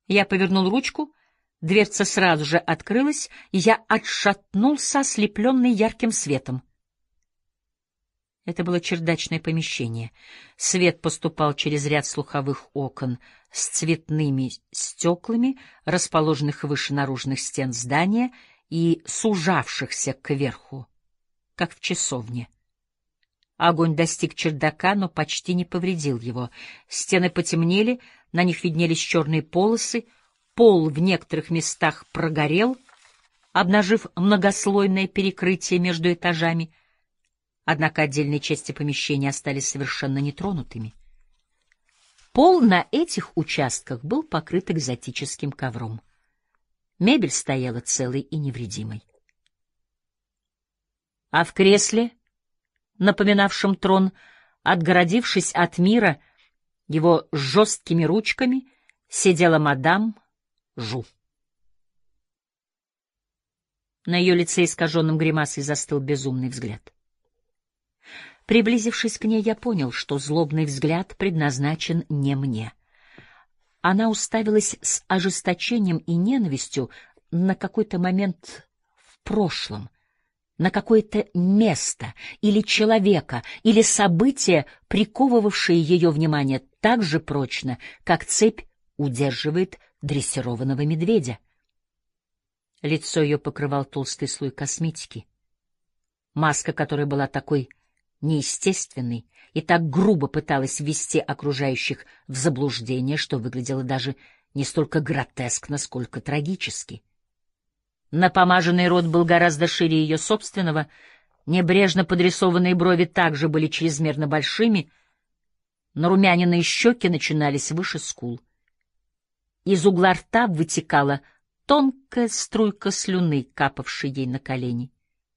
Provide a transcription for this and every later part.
Я повернул ручку, дверца сразу же открылась, и я отшатнулся, ослепленный ярким светом. Это было чердачное помещение. Свет поступал через ряд слуховых окон с цветными стеклами, расположенных выше наружных стен здания и сужавшихся кверху, как в часовне. Огонь достиг чердака, но почти не повредил его. Стены потемнели, на них виднелись черные полосы, пол в некоторых местах прогорел, обнажив многослойное перекрытие между этажами, однако отдельные части помещения остались совершенно нетронутыми. Пол на этих участках был покрыт экзотическим ковром. Мебель стояла целой и невредимой. А в кресле, напоминавшем трон, отгородившись от мира его жесткими ручками, сидела мадам Жу. На ее лице, искаженном гримасой, застыл безумный взгляд. Приблизившись к ней, я понял, что злобный взгляд предназначен не мне. Она уставилась с ожесточением и ненавистью на какой-то момент в прошлом, на какое-то место или человека, или событие, приковывавшее ее внимание так же прочно, как цепь удерживает дрессированного медведя. Лицо ее покрывал толстый слой косметики. Маска, которая была такой неестественной и так грубо пыталась ввести окружающих в заблуждение, что выглядело даже не столько гротескно, сколько трагически. Напомаженный рот был гораздо шире ее собственного, небрежно подрисованные брови также были чрезмерно большими, нарумяненные щеки начинались выше скул. Из угла рта вытекала тонкая струйка слюны, капавшей ей на колени.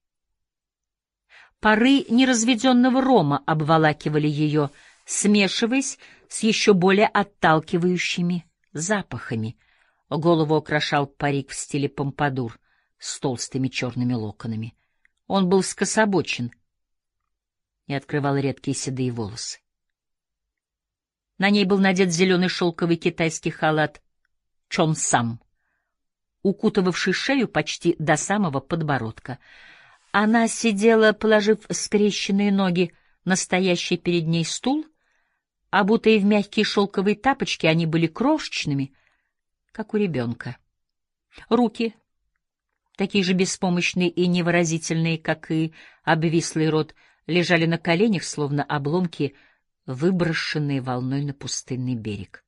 Пары неразведенного рома обволакивали ее, смешиваясь с еще более отталкивающими запахами. Голову украшал парик в стиле помпадур с толстыми черными локонами. Он был скособочен и открывал редкие седые волосы. На ней был надет зеленый шелковый китайский халат чонсам, укутывавший шею почти до самого подбородка. Она сидела, положив скрещенные ноги на стоящий перед ней стул, обутые в мягкие шелковые тапочки, они были крошечными, как у ребенка. Руки, такие же беспомощные и невыразительные, как и обвислый рот, лежали на коленях, словно обломки, выброшенные волной на пустынный берег.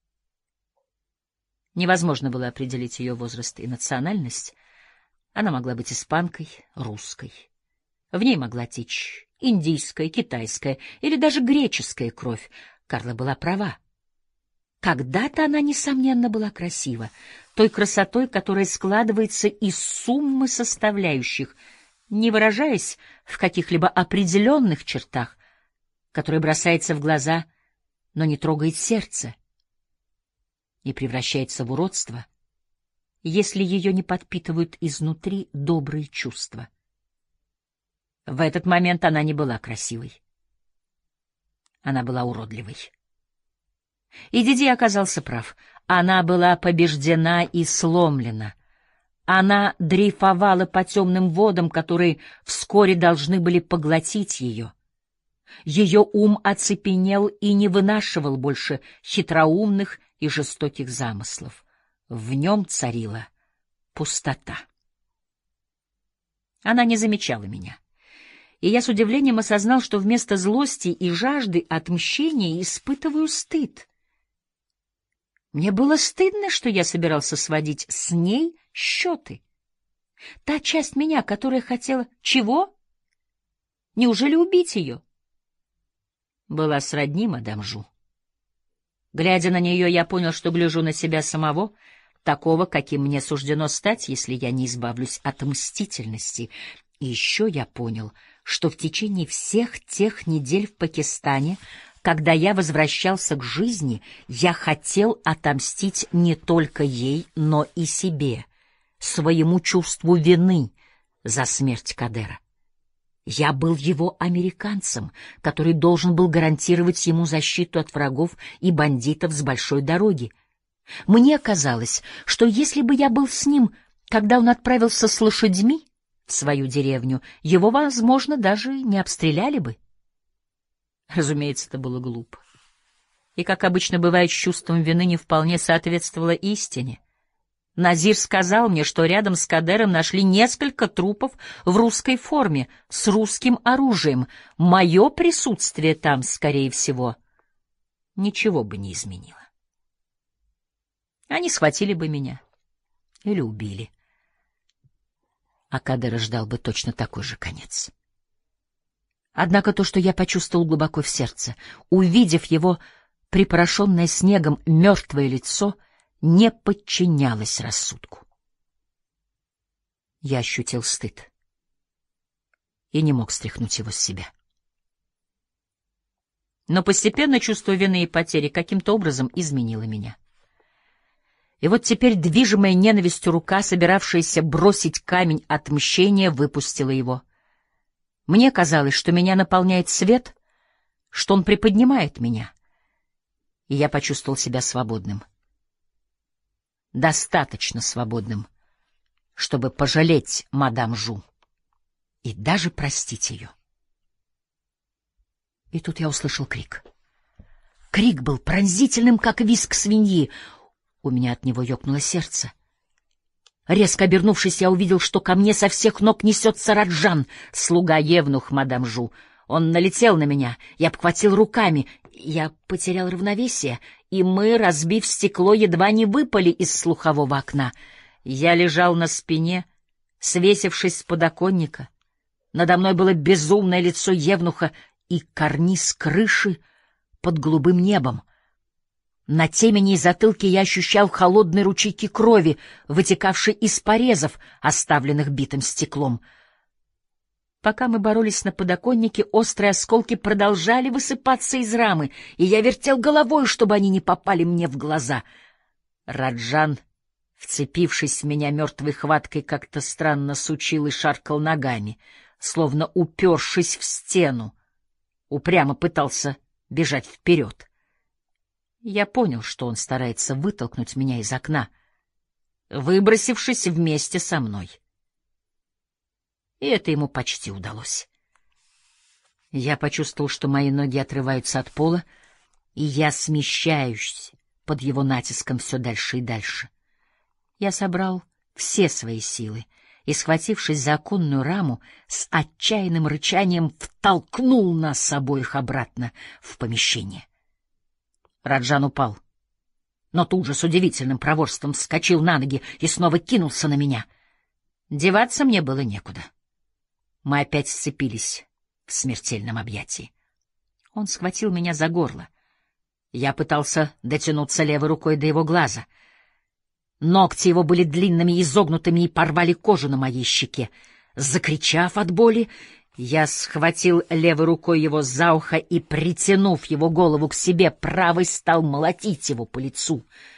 Невозможно было определить ее возраст и национальность. Она могла быть испанкой, русской. В ней могла течь индийская, китайская или даже греческая кровь. Карла была права. Когда-то она, несомненно, была красива, той красотой, которая складывается из суммы составляющих, не выражаясь в каких-либо определенных чертах, которая бросается в глаза, но не трогает сердце и превращается в уродство, если ее не подпитывают изнутри добрые чувства. В этот момент она не была красивой. Она была уродливой. И Диди оказался прав. Она была побеждена и сломлена. Она дрейфовала по темным водам, которые вскоре должны были поглотить ее. Ее ум оцепенел и не вынашивал больше хитроумных и жестоких замыслов. В нем царила пустота. Она не замечала меня, и я с удивлением осознал, что вместо злости и жажды отмщения испытываю стыд. Мне было стыдно, что я собирался сводить с ней счеты. Та часть меня, которая хотела... Чего? Неужели убить ее? Была сродни мадам Жу. Глядя на нее, я понял, что гляжу на себя самого, такого, каким мне суждено стать, если я не избавлюсь от мстительности. И еще я понял, что в течение всех тех недель в Пакистане, когда я возвращался к жизни, я хотел отомстить не только ей, но и себе, своему чувству вины за смерть Кадера. Я был его американцем, который должен был гарантировать ему защиту от врагов и бандитов с большой дороги. Мне казалось, что если бы я был с ним, когда он отправился с лошадьми в свою деревню, его, возможно, даже не обстреляли бы. Разумеется, это было глупо. И, как обычно бывает с чувством вины, не вполне соответствовало истине. Назир сказал мне, что рядом с Кадером нашли несколько трупов в русской форме, с русским оружием. Мое присутствие там, скорее всего, ничего бы не изменило. Они схватили бы меня или убили. А Кадера ждал бы точно такой же конец. Однако то, что я почувствовал глубоко в сердце, увидев его припорошенное снегом мертвое лицо, не подчинялось рассудку. Я ощутил стыд и не мог стряхнуть его с себя. Но постепенно чувство вины и потери каким-то образом изменило меня. И вот теперь, движимая ненавистью рука, собиравшаяся бросить камень отмщения, выпустила его. Мне казалось, что меня наполняет свет, что он приподнимает меня, и я почувствовал себя свободным. Достаточно свободным, чтобы пожалеть мадам Жу и даже простить ее. И тут я услышал крик. Крик был пронзительным, как визг свиньи. У меня от него ёкнуло сердце. Резко обернувшись, я увидел, что ко мне со всех ног несется Раджан, слуга-евнух мадам Жу. Он налетел на меня, я обхватил руками, я потерял равновесие, и мы, разбив стекло, едва не выпали из слухового окна. Я лежал на спине, свесившись с подоконника. Надо мной было безумное лицо евнуха и карниз крыши под голубым небом. На темени и затылке я ощущал холодные ручейки крови, вытекавшие из порезов, оставленных битым стеклом. Пока мы боролись на подоконнике, острые осколки продолжали высыпаться из рамы, и я вертел головой, чтобы они не попали мне в глаза. Раджан, вцепившись в меня мертвой хваткой, как-то странно сучил и шаркал ногами, словно упершись в стену, упрямо пытался бежать вперед. Я понял, что он старается вытолкнуть меня из окна, выбросившись вместе со мной. И это ему почти удалось. Я почувствовал, что мои ноги отрываются от пола, и я смещаюсь под его натиском все дальше и дальше. Я собрал все свои силы и, схватившись за оконную раму, с отчаянным рычанием втолкнул нас обоих обратно в помещение. Раджан упал, но тут же с удивительным проворством вскочил на ноги и снова кинулся на меня. Деваться мне было некуда. Мы опять сцепились в смертельном объятии. Он схватил меня за горло. Я пытался дотянуться левой рукой до его глаза. Ногти его были длинными и изогнутыми и порвали кожу на моей щеке. Закричав от боли, я схватил левой рукой его за ухо и, притянув его голову к себе, правой стал молотить его по лицу —